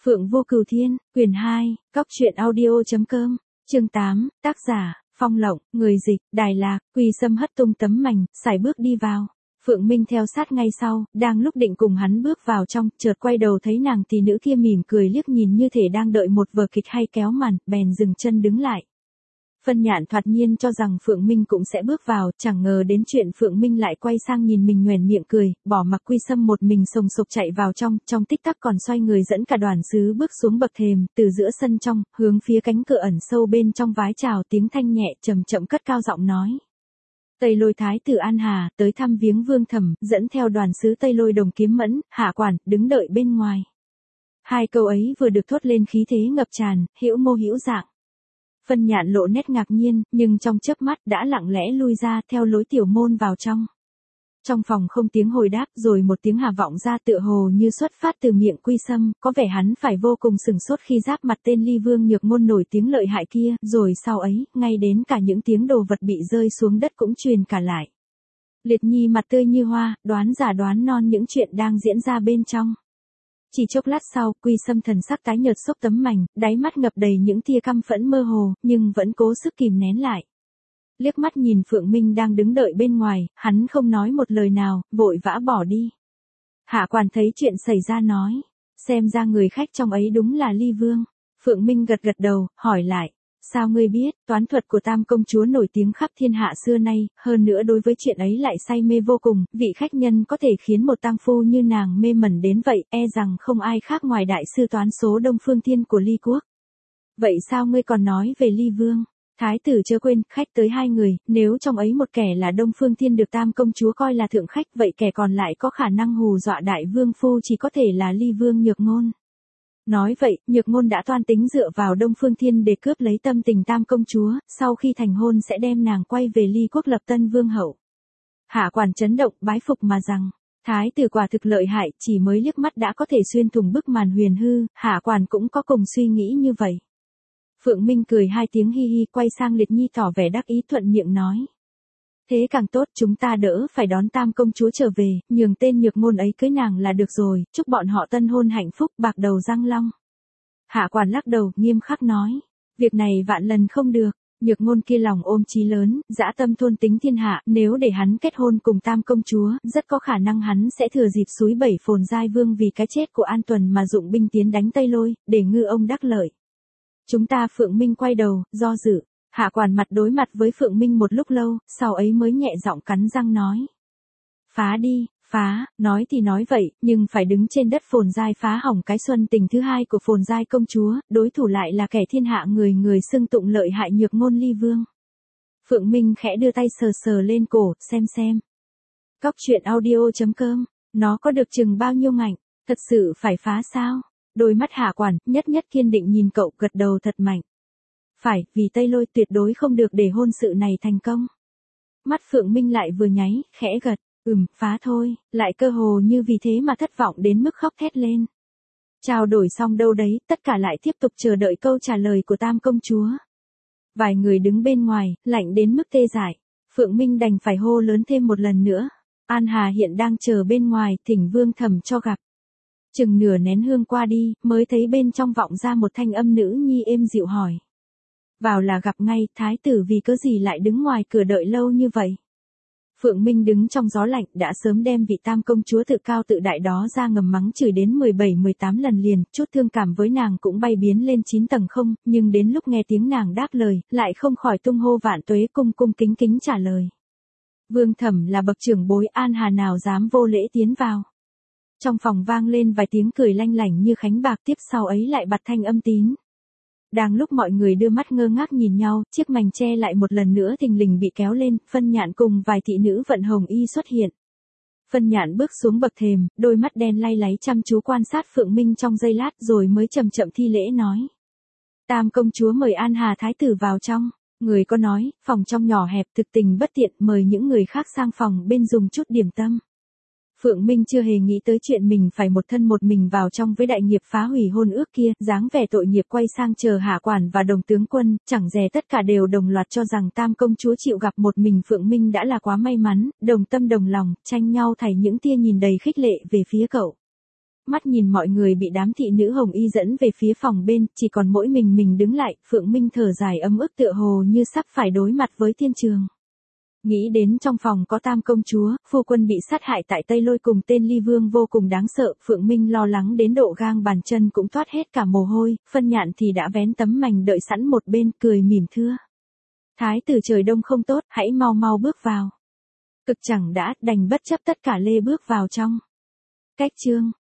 Phượng Vô Cửu Thiên, quyển 2, Cóc truyện audio.com, chương 8, tác giả, Phong Lộng, người dịch, Đài Lạc, Quỳ Sâm hất tung tấm mảnh, sải bước đi vào. Phượng Minh theo sát ngay sau, đang lúc định cùng hắn bước vào trong, chợt quay đầu thấy nàng tỷ nữ kia mỉm cười liếc nhìn như thể đang đợi một vở kịch hay kéo màn, bèn dừng chân đứng lại. Phân Nhạn thoạt nhiên cho rằng Phượng Minh cũng sẽ bước vào, chẳng ngờ đến chuyện Phượng Minh lại quay sang nhìn mình nhoẻn miệng cười, bỏ mặc Quy Sâm một mình sồng sộc chạy vào trong tích tắc còn xoay người dẫn cả đoàn sứ bước xuống bậc thềm, từ giữa sân trong, hướng phía cánh cửa ẩn sâu bên trong vái chào, tiếng thanh nhẹ trầm chậm cất cao giọng nói. Tây Lôi Thái tử An Hà, tới thăm viếng Vương Thẩm, dẫn theo đoàn sứ Tây Lôi Đồng Kiếm Mẫn, Hạ Quản, đứng đợi bên ngoài. Hai câu ấy vừa được thốt lên khí thế ngập tràn, hữu mô hữu dạng. Phân Nhạn lộ nét ngạc nhiên, nhưng trong chớp mắt đã lặng lẽ lui ra theo lối tiểu môn vào trong. Trong phòng không tiếng hồi đáp, rồi một tiếng hà vọng ra tựa hồ như xuất phát từ miệng Quy Sâm, có vẻ hắn phải vô cùng sửng sốt khi giáp mặt tên Ly Vương Nhược Ngôn nổi tiếng lợi hại kia, rồi sau ấy, ngay đến cả những tiếng đồ vật bị rơi xuống đất cũng truyền cả lại. Liệt Nhi mặt tươi như hoa, đoán giả đoán non những chuyện đang diễn ra bên trong. Chỉ chốc lát sau, Quy Sâm thần sắc tái nhợt xốc tấm mảnh, đáy mắt ngập đầy những tia căm phẫn mơ hồ, nhưng vẫn cố sức kìm nén lại. Liếc mắt nhìn Phượng Minh đang đứng đợi bên ngoài, hắn không nói một lời nào, vội vã bỏ đi. Hạ Quản thấy chuyện xảy ra nói, xem ra người khách trong ấy đúng là Ly Vương. Phượng Minh gật gật đầu, hỏi lại, sao ngươi biết, toán thuật của Tam công chúa nổi tiếng khắp thiên hạ xưa nay, hơn nữa đối với chuyện ấy lại say mê vô cùng, vị khách nhân có thể khiến một tang phu như nàng mê mẩn đến vậy, e rằng không ai khác ngoài đại sư toán số Đông Phương Thiên của Ly Quốc. Vậy sao ngươi còn nói về Ly Vương? Thái tử chớ quên, khách tới hai người, nếu trong ấy một kẻ là Đông Phương Thiên được Tam công chúa coi là thượng khách, vậy kẻ còn lại có khả năng hù dọa đại vương phu chỉ có thể là Ly Vương Nhược Ngôn. Nói vậy, Nhược Ngôn đã toan tính dựa vào Đông Phương Thiên để cướp lấy tâm tình Tam công chúa, sau khi thành hôn sẽ đem nàng quay về Ly Quốc lập tân vương hậu. Hạ Quản chấn động, bái phục mà rằng, thái tử quả thực lợi hại, chỉ mới liếc mắt đã có thể xuyên thủng bức màn huyền hư, Hạ Quản cũng có cùng suy nghĩ như vậy. Phượng Minh cười hai tiếng hi hi, quay sang Liệt Nhi tỏ vẻ đắc ý, thuận miệng nói. Thế càng tốt, chúng ta đỡ phải đón Tam công chúa trở về, nhường tên Nhược Ngôn ấy cưới nàng là được rồi, chúc bọn họ tân hôn hạnh phúc, bạc đầu răng long. Hạ Quản lắc đầu, nghiêm khắc nói, việc này vạn lần không được. Nhược Ngôn kia lòng ôm chí lớn, dã tâm thôn tính thiên hạ, nếu để hắn kết hôn cùng Tam công chúa, rất có khả năng hắn sẽ thừa dịp xúi bẩy Phồn Giai Vương vì cái chết của An Tuần mà dụng binh tiến đánh Tây Lôi, để ngư ông đắc lợi. Chúng ta Phượng Minh quay đầu, do dự. Hạ Quản mặt đối mặt với Phượng Minh một lúc lâu, sau ấy mới nhẹ giọng cắn răng nói. Phá đi, phá, nói thì nói vậy, nhưng phải đứng trên đất Phồn Giai phá hỏng cái xuân tình thứ hai của Phồn Giai công chúa, đối thủ lại là kẻ thiên hạ người xưng tụng lợi hại Nhược Ngôn Ly Vương. Phượng Minh khẽ đưa tay sờ sờ lên cổ, xem. Cóc truyện audio.com, nó có được chừng bao nhiêu ngạnh, thật sự phải phá sao? Đôi mắt Hạ Quản, nhất kiên định nhìn cậu, gật đầu thật mạnh. Phải, vì Tây Lôi tuyệt đối không được để hôn sự này thành công. Mắt Phượng Minh lại vừa nháy, khẽ gật, phá thôi, lại cơ hồ như vì thế mà thất vọng đến mức khóc thét lên. Trao đổi xong đâu đấy, tất cả lại tiếp tục chờ đợi câu trả lời của Tam công chúa. Vài người đứng bên ngoài, lạnh đến mức tê dại. Phượng Minh đành phải hô lớn thêm một lần nữa. An Hà hiện đang chờ bên ngoài, thỉnh Vương Thẩm cho gặp. Chừng nửa nén hương qua đi, mới thấy bên trong vọng ra một thanh âm nữ nhi êm dịu hỏi. Vào là gặp ngay, thái tử vì cớ gì lại đứng ngoài cửa đợi lâu như vậy? Phượng Minh đứng trong gió lạnh, đã sớm đem vị Tam công chúa tự cao tự đại đó ra ngầm mắng chửi đến 17-18 lần liền, chút thương cảm với nàng cũng bay biến lên 9 tầng không, nhưng đến lúc nghe tiếng nàng đáp lời, lại không khỏi tung hô vạn tuế, cung kính trả lời. Vương Thẩm là bậc trưởng bối, An Hà nào dám vô lễ tiến vào. Trong phòng vang lên vài tiếng cười lanh lảnh như khánh bạc, tiếp sau ấy lại bật thanh âm tín. Đang lúc mọi người đưa mắt ngơ ngác nhìn nhau, chiếc mành che lại một lần nữa thình lình bị kéo lên, Phân Nhạn cùng vài thị nữ vận hồng y xuất hiện. Phân Nhạn bước xuống bậc thềm, đôi mắt đen lay láy chăm chú quan sát Phượng Minh trong giây lát rồi mới chậm thi lễ nói. Tam công chúa mời An Hà thái tử vào trong. Người có nói, phòng trong nhỏ hẹp thực tình bất tiện, mời những người khác sang phòng bên dùng chút điểm tâm. Phượng Minh chưa hề nghĩ tới chuyện mình phải một thân một mình vào trong với đại nghiệp phá hủy hôn ước kia, dáng vẻ tội nghiệp quay sang chờ Hạ Quản và Đồng tướng quân, chẳng dè tất cả đều đồng loạt cho rằng Tam công chúa chịu gặp một mình Phượng Minh đã là quá may mắn, đồng tâm đồng lòng, tranh nhau thảy những tia nhìn đầy khích lệ về phía cậu. mắt nhìn mọi người bị đám thị nữ hồng y dẫn về phía phòng bên, chỉ còn mỗi mình đứng lại, Phượng Minh thở dài ấm ức tựa hồ như sắp phải đối mặt với thiên trường. Nghĩ đến trong phòng có Tam công chúa, phu quân bị sát hại tại Tây Lôi cùng tên Ly Vương vô cùng đáng sợ, Phượng Minh lo lắng đến độ gang bàn chân cũng toát hết cả mồ hôi, Phân Nhạn thì đã vén tấm mành đợi sẵn một bên, cười mỉm thưa. Thái tử trời đông không tốt, hãy mau bước vào. Cực chẳng đã, đành bất chấp tất cả lê bước vào trong. Cách chương